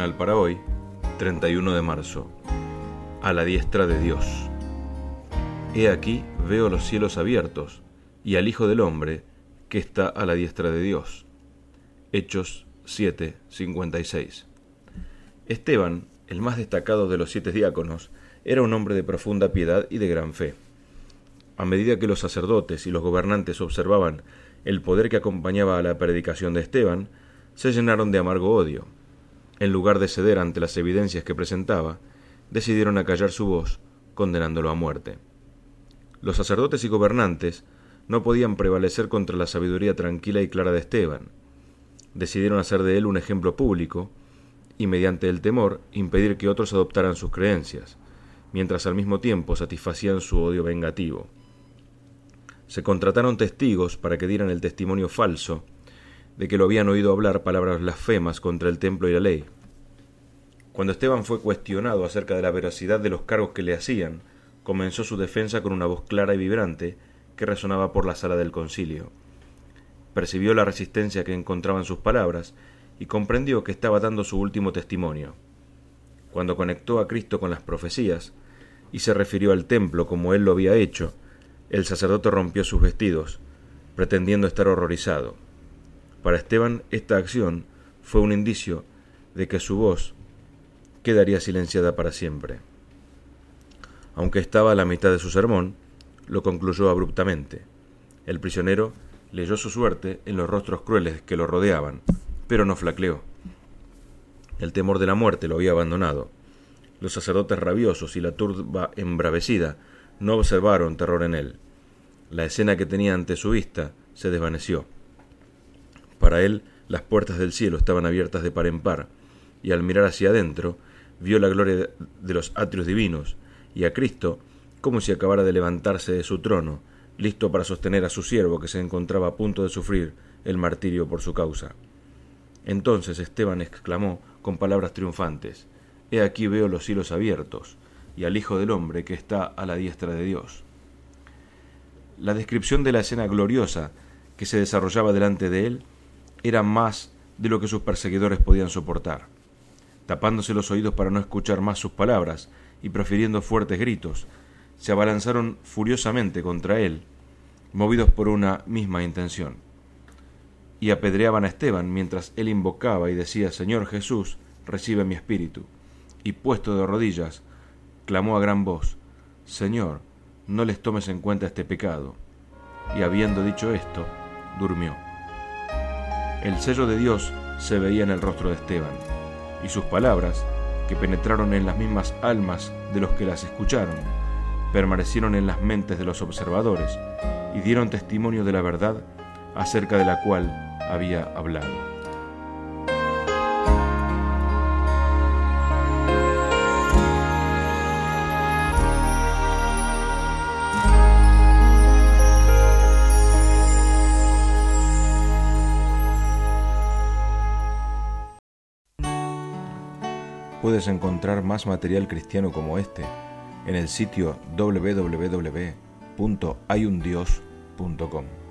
devocional para hoy, 31 de marzo. A la diestra de Dios. He aquí veo los cielos abiertos y al Hijo del Hombre que está a la diestra de Dios. Hechos 7:56. Esteban, el más destacado de los 7 diáconos, era un hombre de profunda piedad y de gran fe. A medida que los sacerdotes y los gobernantes observaban el poder que acompañaba a la predicación de Esteban, se llenaron de amargo odio. En lugar de ceder ante las evidencias que presentaba, decidieron acallar su voz, condenándolo a muerte. Los sacerdotes y gobernantes no podían prevalecer contra la sabiduría tranquila y clara de Esteban. Decidieron hacer de él un ejemplo público y, mediante el temor, impedir que otros adoptaran sus creencias, mientras al mismo tiempo satisfacían su odio vengativo. Se contrataron testigos para que dieran el testimonio falso de que lo habían oído hablar palabras blasfemas contra el templo y la ley. Cuando Esteban fue cuestionado acerca de la veracidad de los cargos que le hacían, comenzó su defensa con una voz clara y vibrante que resonaba por la sala del concilio. Percibió la resistencia que encontraban sus palabras y comprendió que estaba dando su último testimonio. Cuando conectó a Cristo con las profecías y se refirió al templo como él lo había hecho, el sacerdote rompió sus vestidos, pretendiendo estar horrorizado. Para Esteban, esta acción fue un indicio de que su voz quedaría silenciada para siempre. Aunque estaba a la mitad de su sermón, lo concluyó abruptamente. El prisionero leyó su suerte en los rostros crueles que lo rodeaban, pero no flaqueó. El temor de la muerte lo había abandonado. Los sacerdotes rabiosos y la turba embravecida no observaron terror en él. La escena que tenía ante su vista se desvaneció. Para él, las puertas del cielo estaban abiertas de par en par, y al mirar hacia adentro, vio la gloria de los atrios divinos, y a Cristo como si acabara de levantarse de su trono, listo para sostener a su siervo que se encontraba a punto de sufrir el martirio por su causa. Entonces Esteban exclamó con palabras triunfantes: «He aquí veo los cielos abiertos, y al Hijo del Hombre que está a la diestra de Dios». La descripción de la escena gloriosa que se desarrollaba delante de él era más de lo que sus perseguidores podían soportar. Tapándose los oídos para no escuchar más sus palabras y profiriendo fuertes gritos, se abalanzaron furiosamente contra él, movidos por una misma intención. Y apedreaban a Esteban mientras él invocaba y decía: «Señor Jesús, recibe mi espíritu». Y puesto de rodillas, clamó a gran voz: «Señor, no les tomes en cuenta este pecado». Y habiendo dicho esto, durmió. El sello de Dios se veía en el rostro de Esteban, y sus palabras, que penetraron en las mismas almas de los que las escucharon, permanecieron en las mentes de los observadores y dieron testimonio de la verdad acerca de la cual había hablado. Puedes encontrar más material cristiano como este en el sitio www.hayundios.com.